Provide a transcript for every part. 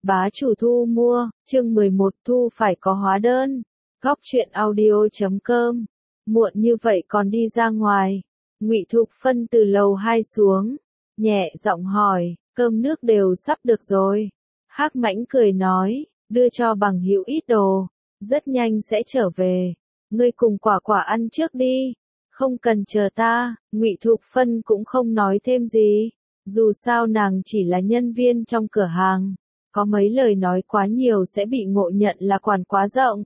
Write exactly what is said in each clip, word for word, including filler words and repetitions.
Bá chủ thu mua, chương mười một thu phải có hóa đơn. Góc truyện audio chấm com. Muộn như vậy còn đi ra ngoài. Ngụy Thục Phân từ lầu hai xuống, nhẹ giọng hỏi, cơm nước đều sắp được rồi. Hắc Mãnh cười nói, đưa cho bằng hữu ít đồ, rất nhanh sẽ trở về. Ngươi cùng Quả Quả ăn trước đi, không cần chờ ta. Ngụy Thục Phân cũng không nói thêm gì, dù sao nàng chỉ là nhân viên trong cửa hàng, có mấy lời nói quá nhiều sẽ bị ngộ nhận là quản quá rộng.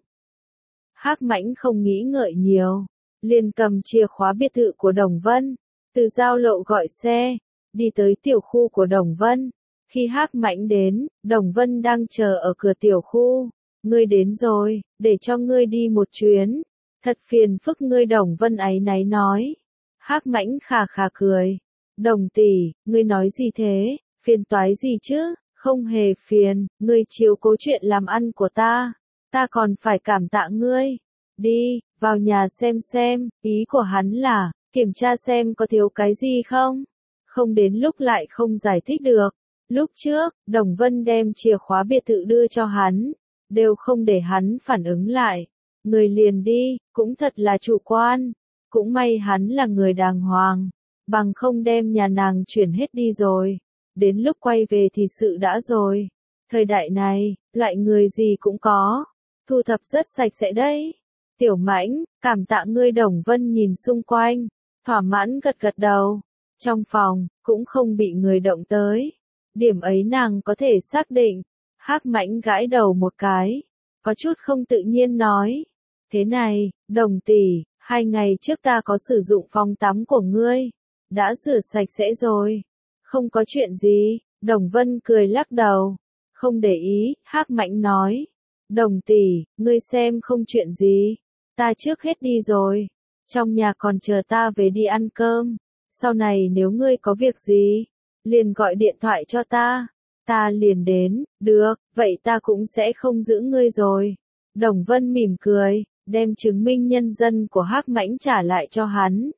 Hắc Mãnh không nghĩ ngợi nhiều, liền cầm chìa khóa biệt thự của Đồng Vân, từ giao lộ gọi xe, đi tới tiểu khu của Đồng Vân. Khi Hắc Mãnh đến, Đồng Vân đang chờ ở cửa tiểu khu. Ngươi đến rồi, để cho ngươi đi một chuyến. Thật phiền phức ngươi, Đồng Vân áy náy nói. Hắc Mãnh khà khà cười. Đồng tỷ, ngươi nói gì thế, phiền toái gì chứ? Không hề phiền, ngươi chiếu cố chuyện làm ăn của ta, ta còn phải cảm tạ ngươi. Đi, vào nhà xem xem, ý của hắn là, kiểm tra xem có thiếu cái gì không? Không đến lúc lại không giải thích được. Lúc trước, Đồng Vân đem chìa khóa biệt thự đưa cho hắn, đều không để hắn phản ứng lại. Người liền đi, cũng thật là chủ quan. Cũng may hắn là người đàng hoàng, bằng không đem nhà nàng chuyển hết đi rồi. Đến lúc quay về thì sự đã rồi. Thời đại này, loại người gì cũng có. Thu thập rất sạch sẽ đấy. Tiểu Mãnh, cảm tạ ngươi. Đồng Vân nhìn xung quanh, thỏa mãn gật gật đầu. Trong phòng, cũng không bị người động tới. Điểm ấy nàng có thể xác định. Hắc Mãnh gãi đầu một cái, có chút không tự nhiên nói. Thế này, Đồng tỷ, hai ngày trước ta có sử dụng phòng tắm của ngươi. Đã rửa sạch sẽ rồi. Không có chuyện gì, Đồng Vân cười lắc đầu. Không để ý, Hắc Mãnh nói. Đồng tỷ, ngươi xem không chuyện gì. Ta trước hết đi rồi. Trong nhà còn chờ ta về đi ăn cơm. Sau này nếu ngươi có việc gì, liền gọi điện thoại cho ta. Ta liền đến, được, vậy ta cũng sẽ không giữ ngươi rồi. Đồng Vân mỉm cười, đem chứng minh nhân dân của Hắc Mãnh trả lại cho hắn.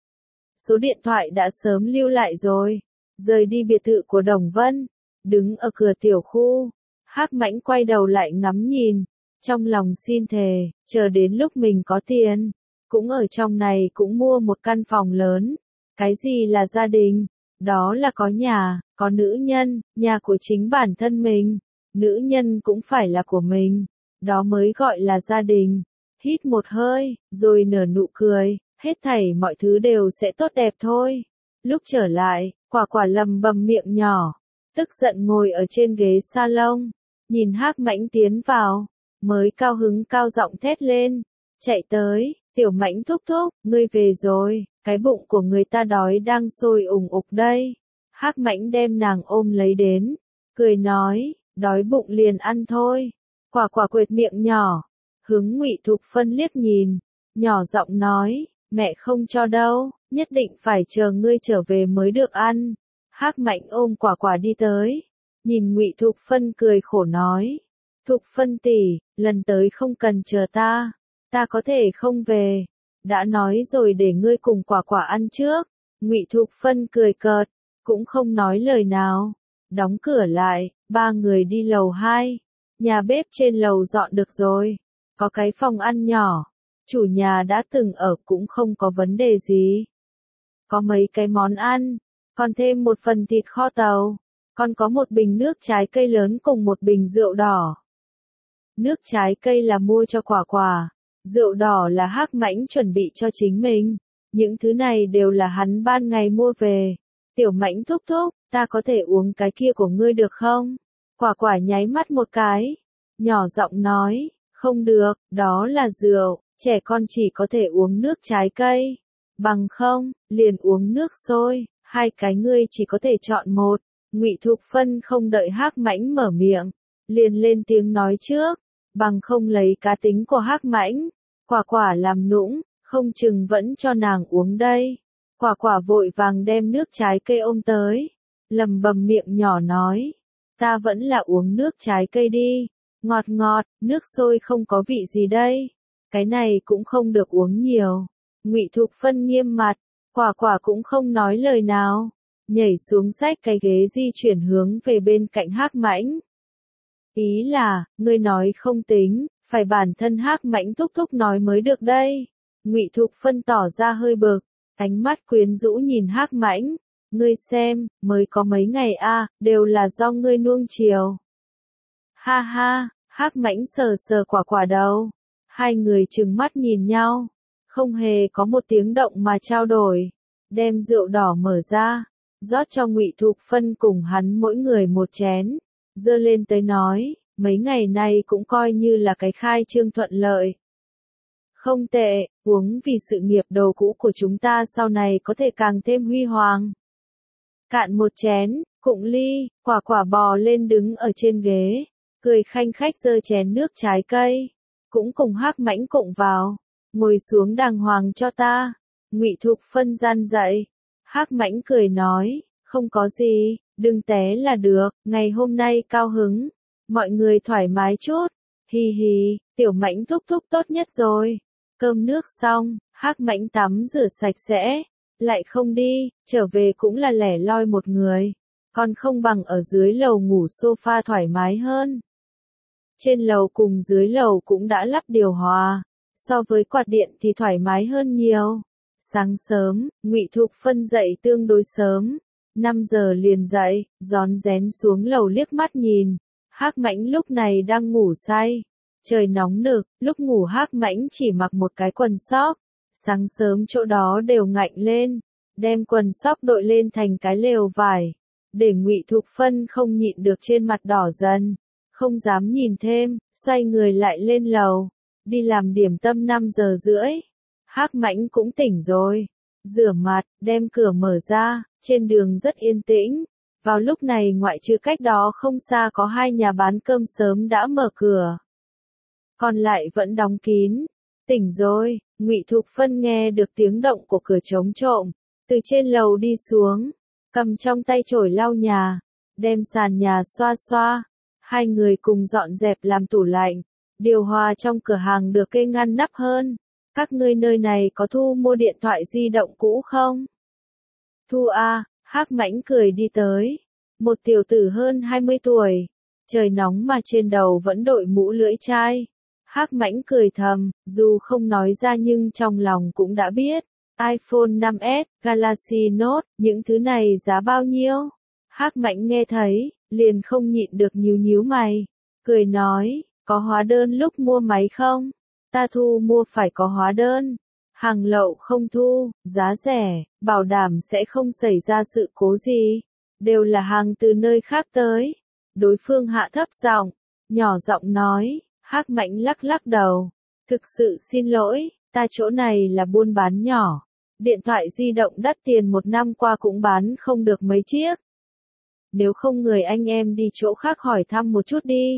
Số điện thoại đã sớm lưu lại rồi. Rời đi biệt thự của Đồng Vân, đứng ở cửa tiểu khu, Hắc Mãnh quay đầu lại ngắm nhìn, trong lòng xin thề, chờ đến lúc mình có tiền, cũng ở trong này cũng mua một căn phòng lớn. Cái gì là gia đình? Đó là có nhà, có nữ nhân, nhà của chính bản thân mình, nữ nhân cũng phải là của mình, đó mới gọi là gia đình. Hít một hơi, rồi nở nụ cười, hết thảy mọi thứ đều sẽ tốt đẹp thôi. Lúc trở lại, Quả Quả lầm bầm miệng nhỏ, tức giận ngồi ở trên ghế salon, nhìn Hắc Mãnh tiến vào, mới cao hứng cao giọng thét lên, chạy tới, Tiểu Mãnh thúc thúc, ngươi về rồi, cái bụng của người ta đói đang sôi ủng ục đây. Hắc Mãnh đem nàng ôm lấy đến, cười nói, đói bụng liền ăn thôi. Quả Quả quệt miệng nhỏ, hướng Ngụy Thục Phân liếc nhìn, nhỏ giọng nói, mẹ không cho đâu, nhất định phải chờ ngươi trở về mới được ăn. Hắc Mãnh ôm Quả Quả đi tới, nhìn Ngụy Thục Phân cười khổ nói, Thục Phân tỷ, lần tới không cần chờ ta, ta có thể không về. Đã nói rồi để ngươi cùng Quả Quả ăn trước. Ngụy Thục Phân cười cợt, cũng không nói lời nào. Đóng cửa lại, ba người đi lầu hai. Nhà bếp trên lầu dọn được rồi, có cái phòng ăn nhỏ, chủ nhà đã từng ở cũng không có vấn đề gì. Có mấy cái món ăn, còn thêm một phần thịt kho tàu, còn có một bình nước trái cây lớn cùng một bình rượu đỏ. Nước trái cây là mua cho Quả Quả, rượu đỏ là Hắc Mãnh chuẩn bị cho chính mình. Những thứ này đều là hắn ban ngày mua về. Tiểu Mãnh thúc thúc, ta có thể uống cái kia của ngươi được không? Quả Quả nháy mắt một cái, nhỏ giọng nói, không được, đó là rượu, trẻ con chỉ có thể uống nước trái cây. Bằng không, liền uống nước sôi, hai cái ngươi chỉ có thể chọn một. Ngụy Thục Phân không đợi Hắc Mãnh mở miệng, liền lên tiếng nói trước, bằng không lấy cá tính của Hắc Mãnh, Quả Quả làm nũng, không chừng vẫn cho nàng uống đây. Quả Quả vội vàng đem nước trái cây ôm tới, lầm bầm miệng nhỏ nói, ta vẫn là uống nước trái cây đi, ngọt ngọt, nước sôi không có vị gì đây, cái này cũng không được uống nhiều. Ngụy Thục Phân nghiêm mặt, Quả Quả cũng không nói lời nào, nhảy xuống xách cái ghế di chuyển hướng về bên cạnh Hắc Mãnh. Ý là, ngươi nói không tính, phải bản thân Hắc Mãnh thúc thúc nói mới được đây. Ngụy Thục Phân tỏ ra hơi bực, ánh mắt quyến rũ nhìn Hắc Mãnh, ngươi xem, mới có mấy ngày a, đều là do ngươi nuông chiều. Ha ha, Hắc Mãnh sờ sờ quả quả đầu, hai người trừng mắt nhìn nhau, không hề có một tiếng động mà trao đổi, đem rượu đỏ mở ra, rót cho Ngụy Thục Phân cùng hắn mỗi người một chén, giơ lên tới nói, mấy ngày nay cũng coi như là cái khai trương thuận lợi. Không tệ, uống vì sự nghiệp đầu cũ của chúng ta sau này có thể càng thêm huy hoàng. Cạn một chén, cụng ly, quả quả bò lên đứng ở trên ghế, cười khanh khách giơ chén nước trái cây, cũng cùng Hắc Mãnh cụng vào, ngồi xuống đàng hoàng cho ta. Ngụy Thục Phân gian dậy, Hắc Mãnh cười nói, không có gì, đừng té là được, ngày hôm nay cao hứng, mọi người thoải mái chút, hì hì, Tiểu Mãnh thúc thúc tốt nhất rồi. Cơm nước xong, Hắc Mãnh tắm rửa sạch sẽ, lại không đi, trở về cũng là lẻ loi một người, còn không bằng ở dưới lầu ngủ sofa thoải mái hơn. Trên lầu cùng dưới lầu cũng đã lắp điều hòa, so với quạt điện thì thoải mái hơn nhiều. Sáng sớm, Ngụy Thục Phân dậy tương đối sớm, năm giờ liền dậy, rón rén xuống lầu liếc mắt nhìn, Hắc Mãnh lúc này đang ngủ say. Trời nóng nực, lúc ngủ Hắc Mãnh chỉ mặc một cái quần sóc, sáng sớm chỗ đó đều ngạnh lên, đem quần sóc đội lên thành cái lều vải, để Ngụy Thục Phân không nhịn được trên mặt đỏ dần, không dám nhìn thêm, xoay người lại lên lầu, đi làm điểm tâm năm giờ rưỡi. Hắc Mãnh cũng tỉnh rồi, rửa mặt, đem cửa mở ra, trên đường rất yên tĩnh, vào lúc này ngoại trừ cách đó không xa có hai nhà bán cơm sớm đã mở cửa. Còn lại vẫn đóng kín. Tỉnh rồi, Ngụy Thục Phân nghe được tiếng động của cửa trống trộm, từ trên lầu đi xuống, cầm trong tay chổi lau nhà, đem sàn nhà xoa xoa, hai người cùng dọn dẹp làm tủ lạnh, điều hòa trong cửa hàng được kê ngăn nắp hơn. Các ngươi nơi này có thu mua điện thoại di động cũ không? Thu a, Hắc Mãnh cười đi tới, một tiểu tử hơn hai mươi tuổi, trời nóng mà trên đầu vẫn đội mũ lưỡi chai. Hắc Mãnh cười thầm, dù không nói ra nhưng trong lòng cũng đã biết. iPhone năm S, Galaxy Note, những thứ này giá bao nhiêu? Hắc Mãnh nghe thấy, liền không nhịn được nhíu nhíu mày, cười nói, có hóa đơn lúc mua máy không? Ta thu mua phải có hóa đơn. Hàng lậu không thu, giá rẻ, bảo đảm sẽ không xảy ra sự cố gì. Đều là hàng từ nơi khác tới. Đối phương hạ thấp giọng, nhỏ giọng nói. Hắc Mãnh lắc lắc đầu, thực sự xin lỗi, ta chỗ này là buôn bán nhỏ, điện thoại di động đắt tiền một năm qua cũng bán không được mấy chiếc. Nếu không người anh em đi chỗ khác hỏi thăm một chút đi.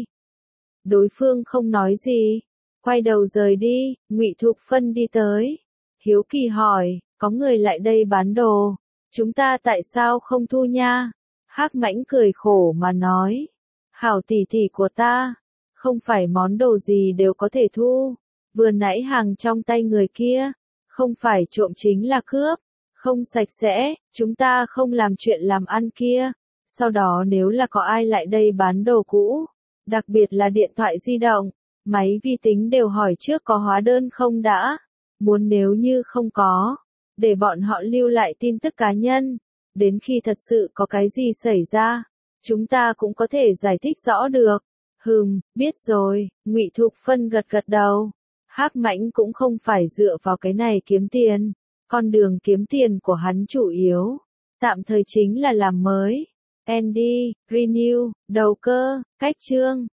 Đối phương không nói gì, quay đầu rời đi. Ngụy Thục Phân đi tới, hiếu kỳ hỏi, có người lại đây bán đồ, chúng ta tại sao không thu nha? Hắc Mãnh cười khổ mà nói, hảo tỷ tỷ của ta, không phải món đồ gì đều có thể thu, vừa nãy hàng trong tay người kia, không phải trộm chính là cướp, không sạch sẽ, chúng ta không làm chuyện làm ăn kia, sau đó nếu là có ai lại đây bán đồ cũ, đặc biệt là điện thoại di động, máy vi tính đều hỏi trước có hóa đơn không đã, muốn nếu như không có, để bọn họ lưu lại tin tức cá nhân, đến khi thật sự có cái gì xảy ra, chúng ta cũng có thể giải thích rõ được. Hừm, biết rồi, Ngụy Thục Phân gật gật đầu. Hắc Mãnh cũng không phải dựa vào cái này kiếm tiền, con đường kiếm tiền của hắn chủ yếu, tạm thời chính là làm mới, Andy, Renew, đầu cơ, cách chương.